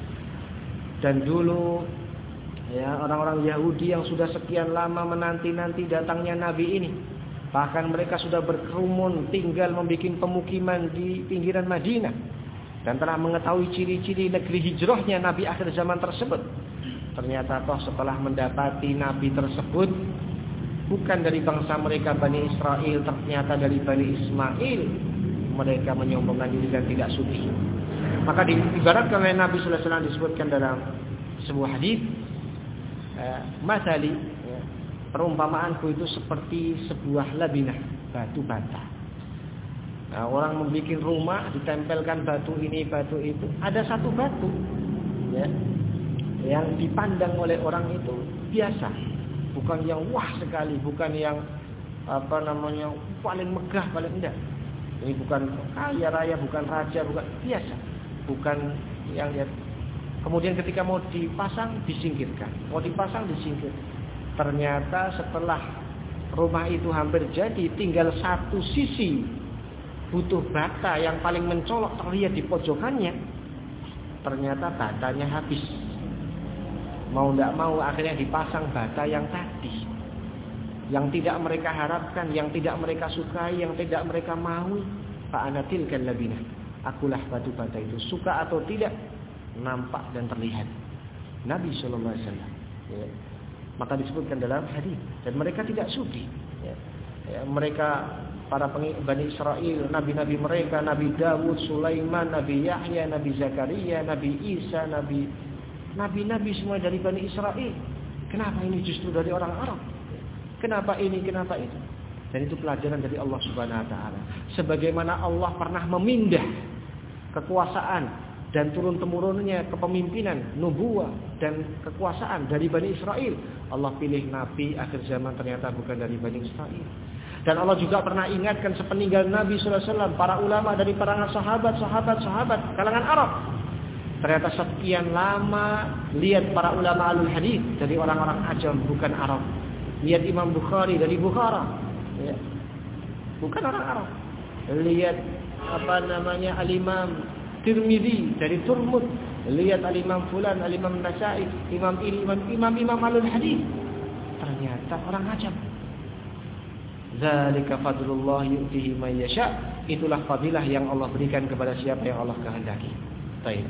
Dan dulu ya orang-orang Yahudi yang sudah sekian lama menanti-nanti datangnya Nabi ini, bahkan mereka sudah berkerumun tinggal membuat pemukiman di pinggiran Madinah dan telah mengetahui ciri-ciri negeri hijrahnya Nabi akhir zaman tersebut. Ternyata toh setelah mendapati Nabi tersebut bukan dari bangsa mereka Bani Israel, ternyata dari Bani Ismail, mereka menyombongkan diri dan tidak sudi. Maka diibaratkan oleh Nabi Sallallahu Alaihi Wasallam, disebutkan dalam sebuah hadis, eh, masali, ya, perumpamaanku itu seperti sebuah labinah, batu bata. Nah, orang membuat rumah, ditempelkan batu ini, batu itu. Ada satu batu, ya, yang dipandang oleh orang itu biasa, bukan yang wah sekali, bukan yang apa namanya paling megah, paling indah. Ini bukan kaya raya, bukan raja, bukan biasa, bukan yang lihat. Kemudian ketika mau dipasang disingkirkan, mau dipasang disingkir. Ternyata setelah rumah itu hampir jadi, tinggal satu sisi butuh bata yang paling mencolok terlihat di pojokannya, ternyata batanya habis. Mau tidak mau akhirnya dipasang bata yang tadi, yang tidak mereka harapkan, yang tidak mereka sukai, yang tidak mereka mau. Fa'anatil kalabina, akulah batu bata itu, suka atau tidak, nampak dan terlihat. Nabi Shallallahu Alaihi Wasallam, ya. Maka disebutkan dalam hadis, dan mereka tidak sudi. Ya. Ya, mereka para Bani Israel, nabi-nabi mereka, Nabi Dawud, Sulaiman, Nabi Yahya, Nabi Zakaria, Nabi Isa, Nabi nabi-nabi semua dari Bani Israel. Kenapa ini justru dari orang Arab? Kenapa ini, kenapa itu? Dan itu pelajaran dari Allah Subhanahu wa taala. Sebagaimana Allah pernah memindah kekuasaan dan turun-temurunnya kepemimpinan, nubuwah dan kekuasaan dari Bani Israel, Allah pilih nabi akhir zaman ternyata bukan dari Bani Israel. Dan Allah juga pernah ingatkan sepeninggal Nabi sallallahu alaihi wasallam, para ulama dari para sahabat, sahabat, sahabat kalangan Arab. Ternyata sekian lama lihat para ulama alul hadis dari orang-orang ajam, bukan Arab. Lihat Imam Bukhari dari Bukhara, ya. Bukan orang Arab. Lihat apa namanya Al-Imam Tirmidzi dari Turmud. Lihat Al-Imam Fulan, Al-Imam Nasa'i, Imam ini, Imam Imam Imam alul hadis. Ternyata orang ajam. Zalika fadlullah yu'tihi man yasha. Itulah fadilah yang Allah berikan kepada siapa yang Allah kehendaki. Baik.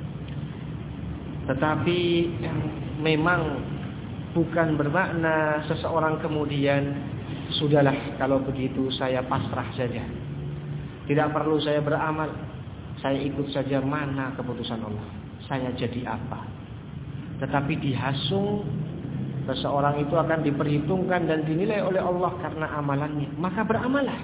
Tetapi yang memang bukan bermakna seseorang kemudian sudahlah kalau begitu saya pasrah saja. Tidak perlu saya beramal. Saya ikut saja mana keputusan Allah. Saya jadi apa? Tetapi dihasung seseorang itu akan diperhitungkan dan dinilai oleh Allah karena amalannya. Maka beramalah.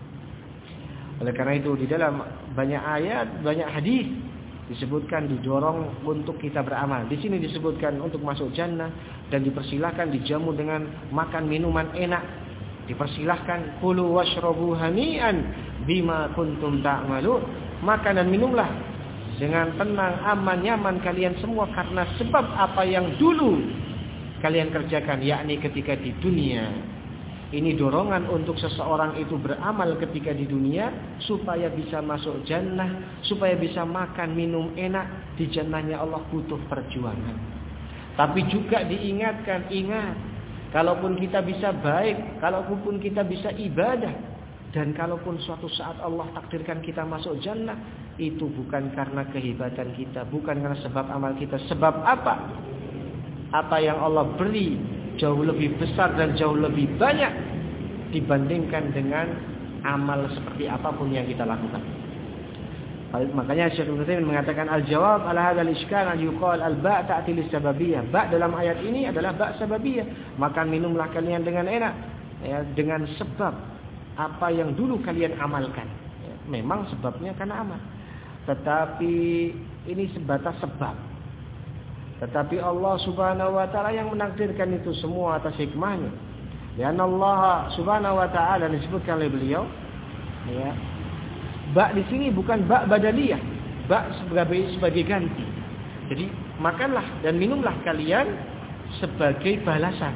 Oleh karena itu di dalam banyak ayat, banyak hadis disebutkan didorong untuk kita beramal. Di sini disebutkan untuk masuk jannah dan dipersilahkan dijamu dengan makan minuman enak. Dipersilahkan kulu washrabu hani'an bima kuntum ta'malun. Makan dan minumlah dengan tenang, aman, nyaman kalian semua karena sebab apa yang dulu kalian kerjakan, yakni ketika di dunia. Ini dorongan untuk seseorang itu beramal ketika di dunia supaya bisa masuk jannah, supaya bisa makan minum enak. Di jannahnya Allah butuh perjuangan. Tapi juga diingatkan, ingat, kalaupun kita bisa baik, kalaupun kita bisa ibadah, dan kalaupun suatu saat Allah takdirkan kita masuk jannah, itu bukan karena kehebatan kita, bukan karena sebab amal kita. Sebab apa? Apa yang Allah beri jauh lebih besar dan jauh lebih banyak dibandingkan dengan amal seperti apapun yang kita lakukan. Makanya Syekh Ibnu Taimiyah mengatakan al-jawab ala hadzal iskal an yuqal al-ba' ta'ti lis-sababiyah. Ba' dalam ayat ini adalah ba' sababiyah. Makan minumlah kalian dengan enak, ya, dengan sebab apa yang dulu kalian amalkan. Ya, memang sebabnya karena amal. Tetapi ini sebatas sebab. Tetapi Allah Subhanahu wa taala yang menakdirkan itu semua atas hikmahnya. Dan Allah Subhanahu wa taala disebutkan oleh beliau, ya. Ba' di sini bukan ba' badaliyah, ba' sebagai sebagai ganti. Jadi makanlah dan minumlah kalian sebagai balasan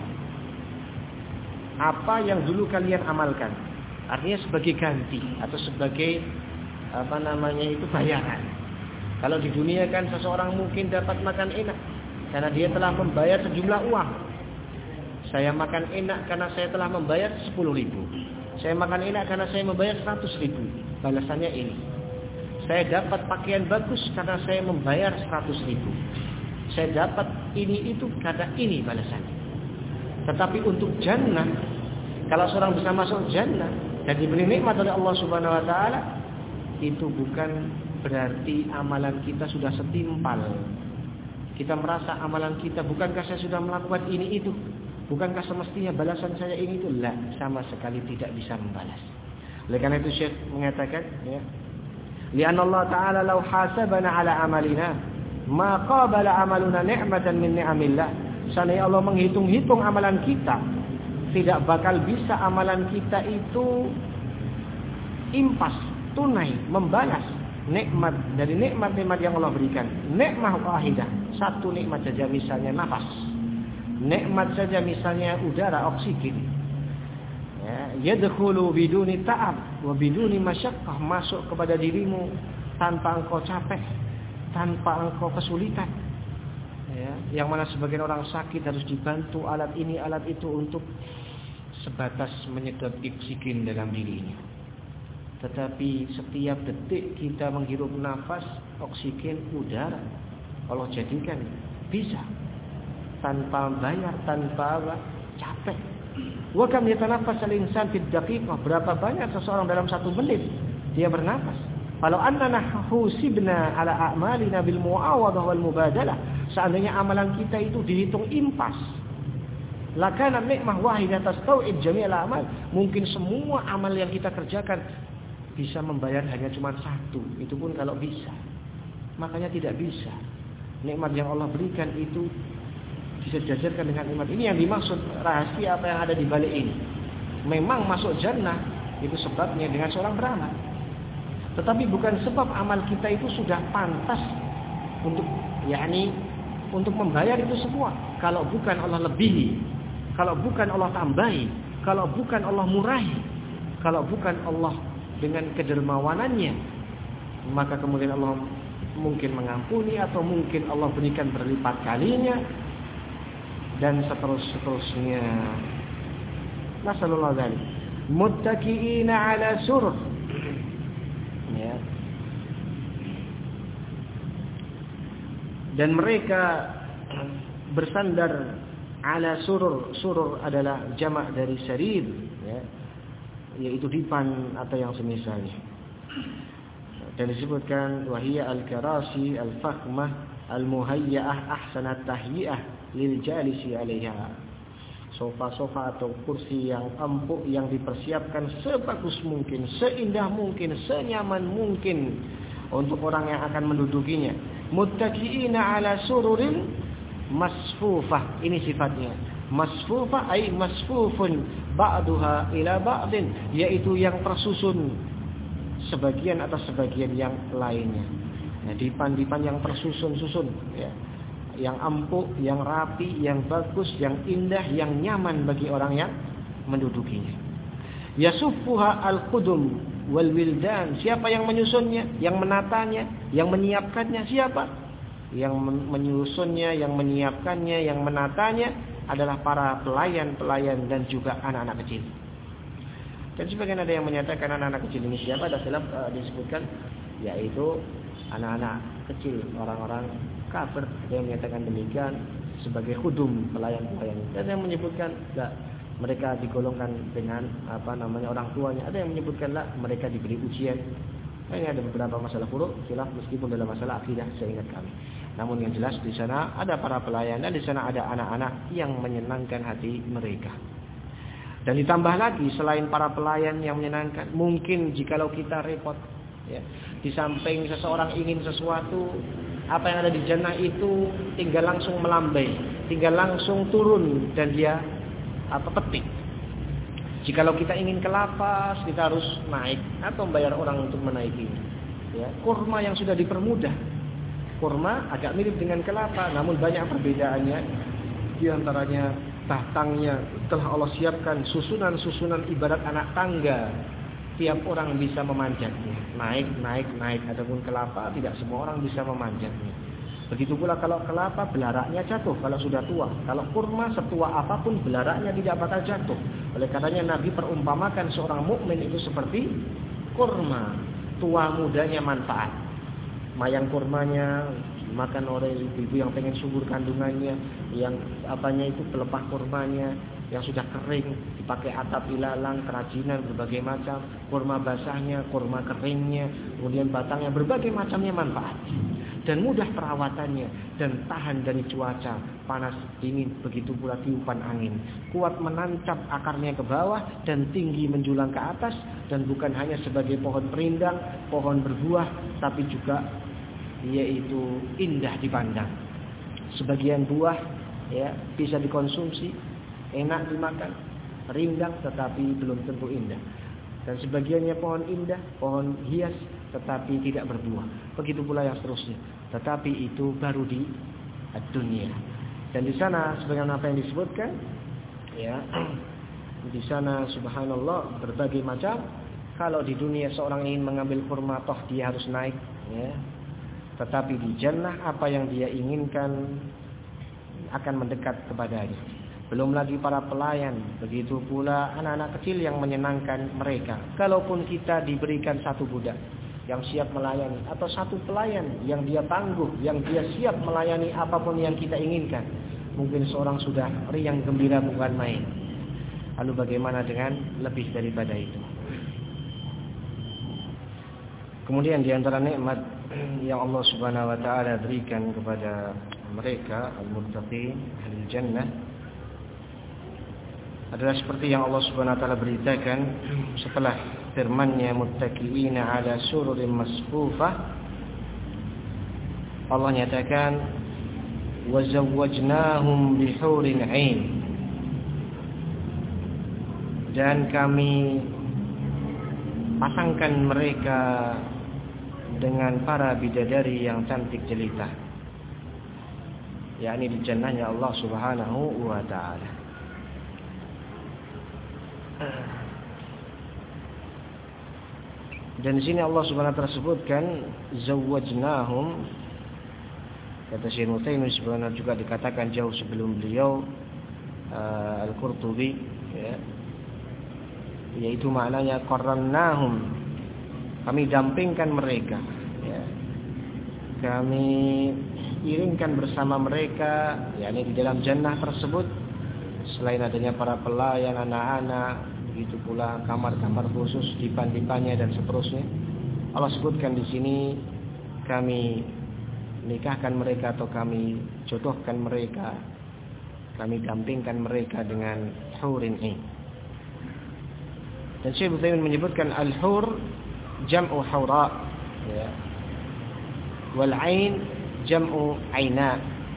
apa yang dulu kalian amalkan. Artinya sebagai ganti atau sebagai apa namanya itu bayaran. Kalau di dunia kan seseorang mungkin dapat makan enak karena dia telah membayar sejumlah uang. Saya makan enak karena saya telah membayar sepuluh ribu. Saya makan enak karena saya membayar seratus ribu. Balasannya ini. Saya dapat pakaian bagus karena saya membayar seratus ribu. Saya dapat ini itu karena ini balasannya. Tetapi untuk jannah, kalau seorang bisa masuk jannah dan diberi nikmat oleh Allah Subhanahu wa taala, itu bukan berarti amalan kita sudah setimpal. Kita merasa amalan kita, bukankah saya sudah melakukan ini itu? Bukankah semestinya balasan saya ini itu? La, sama sekali tidak bisa membalas. Oleh karena itu Syekh mengatakan, ya, li'anna Allah Ta'ala law hasabana ala amalina ma qabala amaluna ni'matan min ni'amillah. Seandainya Allah menghitung-hitung amalan kita, tidak bakal bisa amalan kita itu impas, tunai, membalas nikmat dari nikmat-nikmat yang Allah berikan. Nikmat wahidah, satu nikmat saja misalnya nafas. Nikmat saja misalnya udara, oksigen. Ya, yadkhulu biduni ta'ab wa biduni masyaqqah, masuk kepada dirimu tanpa engkau capek, tanpa engkau kesulitan. Ya, yang mana sebagian orang sakit harus dibantu alat ini alat itu untuk sebatas menyedot oksigen dalam dirinya. Tetapi setiap detik kita menghirup nafas oksigen udara Allah jadikan bisa tanpa bayar, tanpa apa? Capek. Wa kam yatanafas al-insan fi daqiqah, berapa banyak seseorang dalam satu menit dia bernafas. Kalau annana husibna ala a'malina bil muawadah wal mubadalah, seandainya amalan kita itu dihitung impas, lakana nikmah wahidah tastau'ib jami'al amal, mungkin semua amal yang kita kerjakan bisa membayar hanya cuma satu, itu pun kalau bisa. Makanya tidak bisa. Nikmat yang Allah berikan itu disejajarkan dengan nikmat ini. Yang dimaksud rahasia apa yang ada di balik ini. Memang masuk jannah itu sebabnya dengan seorang beramal, tetapi bukan sebab amal kita itu sudah pantas untuk yakni untuk membayar itu semua. Kalau bukan Allah lebihi, kalau bukan Allah tambahi, kalau bukan Allah murahi, kalau bukan Allah dengan kedermawanannya, maka kemudian Allah mungkin mengampuni atau mungkin Allah berikan berlipat kalinya dan seterus-seterusnya. Nasallallahu alaihi muttaqiina ala surur, ya. Dan mereka bersandar ala surur. Surur adalah jamak dari sarir, ya, yaitu dipan atau yang semisalnya. Dan disebutkan wahiyya al-karasi al-fakhmah al-muhayya'ah ahsanat tahyi'ah lil jalisi 'alaiha. Sofa-sofa atau kursi yang empuk yang dipersiapkan sebagus mungkin, seindah mungkin, senyaman mungkin untuk orang yang akan mendudukinya. Muttaqiina 'ala sururin masfufah. Ini sifatnya. Masfufah ay masfufun ba'duha ila ba'din, yaitu yang tersusun sebagian atas sebagian yang lainnya. Nah, dipan-dipan yang tersusun-susun, ya. Yang empuk, yang rapi, yang bagus, yang indah, yang nyaman bagi orang yang mendudukinya. Yasuffuha al-qudum wal wildan. Siapa yang menyusunnya, yang menatanya, yang menyiapkannya? Siapa? Yang menyusunnya, yang menyiapkannya, yang menatanya adalah para pelayan-pelayan dan juga anak-anak kecil. Dan sebagian ada yang menyatakan anak-anak kecil ini siapa? Ada khilaf uh, disebutkan, yaitu anak-anak kecil, orang-orang kafir. Ada yang menyatakan demikian sebagai khudum, pelayan-pelayan. Dan yang menyebutkan lah, mereka digolongkan dengan apa namanya orang tuanya. Ada yang menyebutkan lah, mereka diberi ujian. Nah, ini ada beberapa masalah furu' khilaf meskipun dalam masalah akidah saya ingat kami. Namun yang jelas di sana ada para pelayan dan di sana ada anak-anak yang menyenangkan hati mereka. Dan ditambah lagi selain para pelayan yang menyenangkan, mungkin jikalau kita repot, ya, di samping seseorang ingin sesuatu, apa yang ada di jannah itu tinggal langsung melambai, tinggal langsung turun dan dia apa petik. Jikalau kita ingin ke lapas, kita harus naik atau membayar orang untuk menaikinya. Ya, kurma yang sudah dipermudah. Kurma agak mirip dengan kelapa, namun banyak perbedaannya. Di antaranya batangnya telah Allah siapkan susunan-susunan ibarat anak tangga. Tiap orang bisa memanjatnya, naik, naik, naik. Adapun kelapa tidak semua orang bisa memanjatnya. Begitu pula kalau kelapa belaraknya jatuh kalau sudah tua. Kalau kurma setua apapun belaraknya tidak bakal jatuh. Oleh karenanya Nabi perumpamakan seorang mukmin itu seperti kurma, tua mudanya manfaat. Mayang kurmanya makan oleh ibu-ibu yang pengen subur kandungannya, yang apanya itu pelepah kurmanya yang sudah kering dipakai atap ilalang, kerajinan berbagai macam, kurma basahnya, kurma keringnya, kemudian batangnya, berbagai macamnya manfaat dan mudah perawatannya dan tahan dari cuaca panas dingin. Begitu pula tiupan angin, kuat menancap akarnya ke bawah dan tinggi menjulang ke atas, dan bukan hanya sebagai pohon perindang, pohon berbuah, tapi juga yaitu indah dipandang. Sebagian buah ya bisa dikonsumsi, enak dimakan, rindang, tetapi belum tentu indah. Dan sebagiannya pohon indah, pohon hias, tetapi tidak berbuah. Begitu pula yang seterusnya. Tetapi itu baru di dunia. Dan di sana sebagaimana apa yang disebutkan, ya, di sana subhanallah berbagai macam. Kalau di dunia seorang ingin mengambil kurma toh dia harus naik, ya. Tetapi di jannah apa yang dia inginkan akan mendekat kepadanya. Belum lagi para pelayan, begitu pula anak-anak kecil yang menyenangkan mereka. Kalaupun kita diberikan satu budak yang siap melayani, atau satu pelayan yang dia tangguh, yang dia siap melayani apapun yang kita inginkan, mungkin seorang sudah riang gembira bukan main. Lalu bagaimana dengan lebih daripada itu? Kemudian di antara nikmat yang Allah Subhanahu wa taala berikan kepada mereka al-muttaqin ahli jannah adalah seperti yang Allah Subhanahu wa taala beritakan setelah firman-Nya muttaqiina 'ala sururin masfufah. Allah nyatakan wa zawwajnahum bihurin 'ain, dan kami pasangkan mereka dengan para bidadari yang cantik jelita, yakni di jannahnya Allah Subhanahu wa taala. Dan di sini Allah Subhanahu wa taala sebutkan zawwajnahum. Kata Syekh Nutaimi sebenarnya juga dikatakan jauh sebelum beliau uh, Al-Qurtubi, ya. Yaitu maknanya qarrannahum, kami dampingkan mereka, ya. Kami iringkan bersama mereka, yakni di dalam jannah tersebut. Selain adanya para pelayan, anak-anak, begitu pula kamar-kamar khusus, dipan-dipannya dan seterusnya. Allah sebutkan di sini kami nikahkan mereka atau kami jodohkan mereka, kami dampingkan mereka dengan hurin ain. Dan Syekh Utsaimin menyebutkan al-hur jam'u hawra, ya. Wal ain jam'u aina.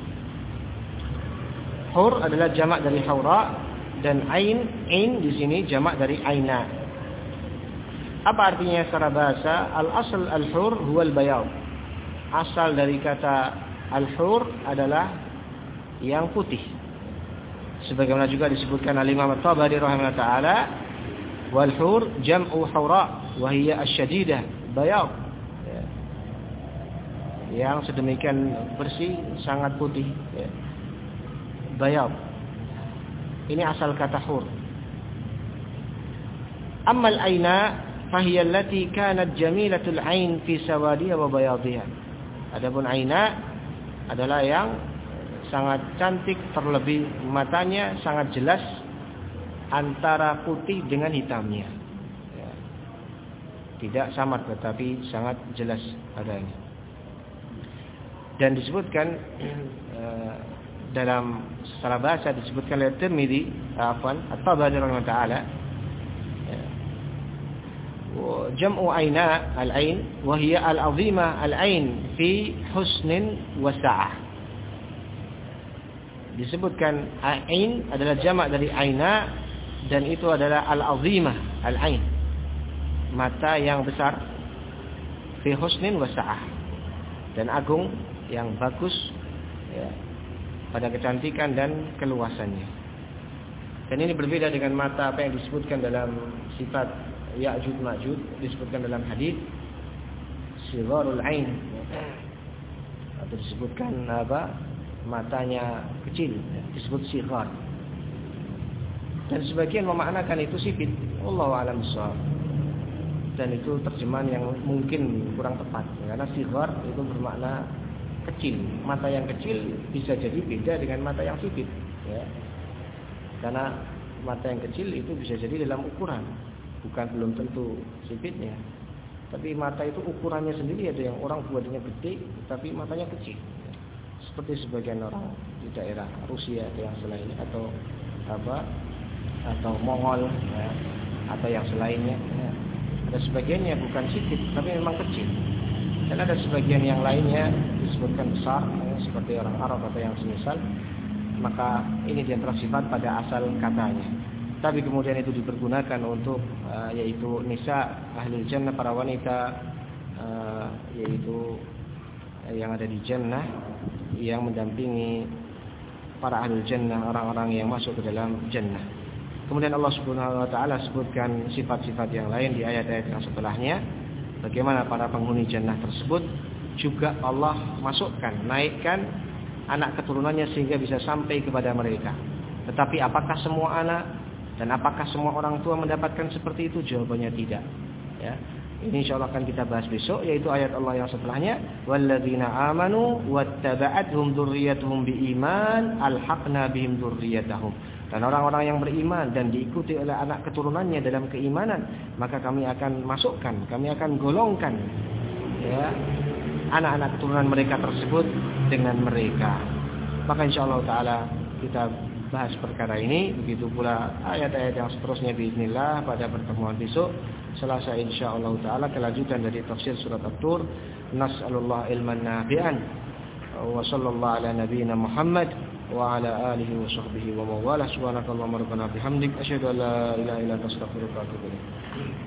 Hur adalah jamak dari hawra, dan ain ain di sini jamak dari aina. Apa artinya secara bahasa? Al-asl al-hur huwa al-bayad. Asal dari kata al-hur adalah yang putih. Sebagaimana juga disebutkan oleh Imam At-Tabari rahimahullah taala, wal hur jam'u hawra wa hiya asy-syadidah bayad. Ya. Yang sedemikian bersih, sangat putih, ya. Bayad. Ini asal kata hur. Amma al-aina fahiya allati kanat jamilatul ain fi sawadiha wa bayadiha. Adapun aina adalah yang sangat cantik, terlebih matanya sangat jelas antara putih dengan hitamnya, ya. Tidak samar tetapi sangat jelas adanya. Dan disebutkan uh, dalam secara bahasa disebutkan oleh Tirmidzi, afwan, At-Tabari rahimahullah taala, jam'u aina al-ain wa hiya al-'azimah al-ain fi husnin wa sa'ah. Disebutkan ain adalah jamak dari aina, dan itu adalah al-'azimah al-ain, mata yang besar, fi husnin wa sa'ah, dan agung, yang bagus, ya, pada kecantikan dan keluasannya. Dan ini berbeda dengan mata apa yang disebutkan dalam sifat Ya'juj Ma'juj, disebutkan dalam hadis sigharul ain, atau disebutkan apa, matanya kecil, disebut sighar. Dan sebagian memaknakan itu sipit, wallahu a'lam bishawab. Dan itu terjemahan yang mungkin kurang tepat, karena sighar itu bermakna kecil. Mata yang kecil bisa jadi beda dengan mata yang sipit, ya. Karena mata yang kecil itu bisa jadi dalam ukuran, bukan belum tentu sipitnya. Tapi mata itu ukurannya sendiri, ada yang orang buatnya gede tapi matanya kecil. Seperti sebagian orang di daerah Rusia atau yang selainnya, atau apa, atau Mongol, ya, atau yang selainnya, ya. Ada sebagiannya bukan sipit tapi memang kecil. Dan ada sebagian yang lainnya disebutkan besar, ya, seperti orang Arab atau yang semisal. Maka ini diantara sifat pada asal katanya. Tapi kemudian itu dipergunakan untuk uh, yaitu nisa ahli jannah, para wanita uh, yaitu uh, yang ada di jannah, yang mendampingi para ahli jannah, orang-orang yang masuk ke dalam jannah. Kemudian Allah Subhanahu wa taala sebutkan sifat-sifat yang lain di ayat-ayat yang setelahnya. Bagaimana para penghuni jannah tersebut juga Allah masukkan, naikkan anak keturunannya sehingga bisa sampai kepada mereka. Tetapi apakah semua anak dan apakah semua orang tua mendapatkan seperti itu? Jawabannya tidak. Ya. Ini insyaallah akan kita bahas besok, yaitu ayat Allah yang setelahnya, walladzina amanu wattaba'athum dzurriyyatuhum biiman alhaqna bihim dzurriyyatahum. Dan orang-orang yang beriman dan diikuti oleh anak keturunannya dalam keimanan, maka kami akan masukkan, kami akan golongkan ya anak-anak keturunan mereka tersebut dengan mereka. Maka insyaallah taala kita bahas perkara ini, begitu pula ayat-ayat yang seterusnya biiznillah pada pertemuan besok. Selasa insyaallah taala kelanjutan dari tafsir surat At-Tur. Nas'alullah ilman nafi'an wa sallallahu ala nabiyyina Muhammad wa ala alihi wa sahbihi wa mawala. Subhanakallahumma rabbana bihamdik asyhadu an la ilaha illa anta astaghfiruka wa atubu ilaik.